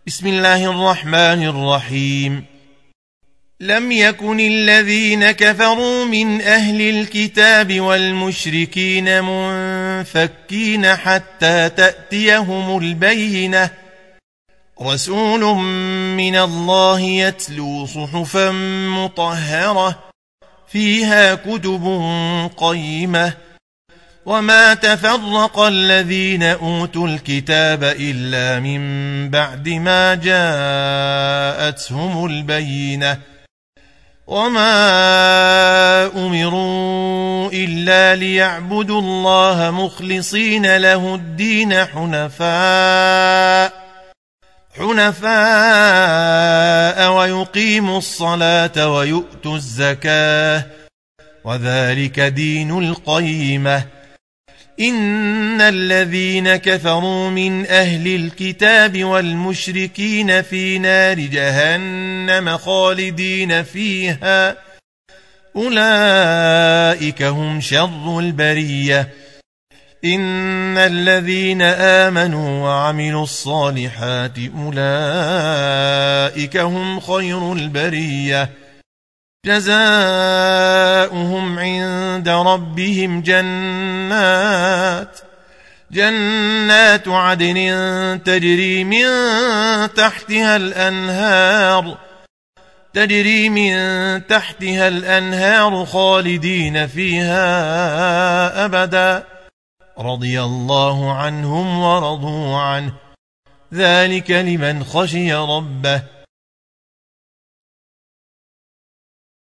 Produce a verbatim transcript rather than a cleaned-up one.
بسم الله الرحمن الرحيم. لم يكن الذين كفروا من أهل الكتاب والمشركين منفكين حتى تأتيهم البينة، رسول من الله يتلو صحفا مطهرة فيها كتب قيمة، وما تفرق الذين أوتوا الكتاب إلا من بعد ما جاءتهم البينة، وما أمروا إلا ليعبدوا الله مخلصين له الدين حنفاء حنفاء ويقيموا الصلاة ويؤتوا الزكاة، وذلك دين القيمة. إن الذين كفروا من أهل الكتاب والمشركين في نار جهنم خالدين فيها، أولئك هم شر البرية. إن الذين آمنوا وعملوا الصالحات أولئك هم خير البرية، جزاؤهم عند ربهم جنات جنات عدن تجري من تحتها الأنهار تجري من تحتها الأنهار خالدين فيها أبدا، رضي الله عنهم ورضوا عنه، ذلك لمن خشي ربه.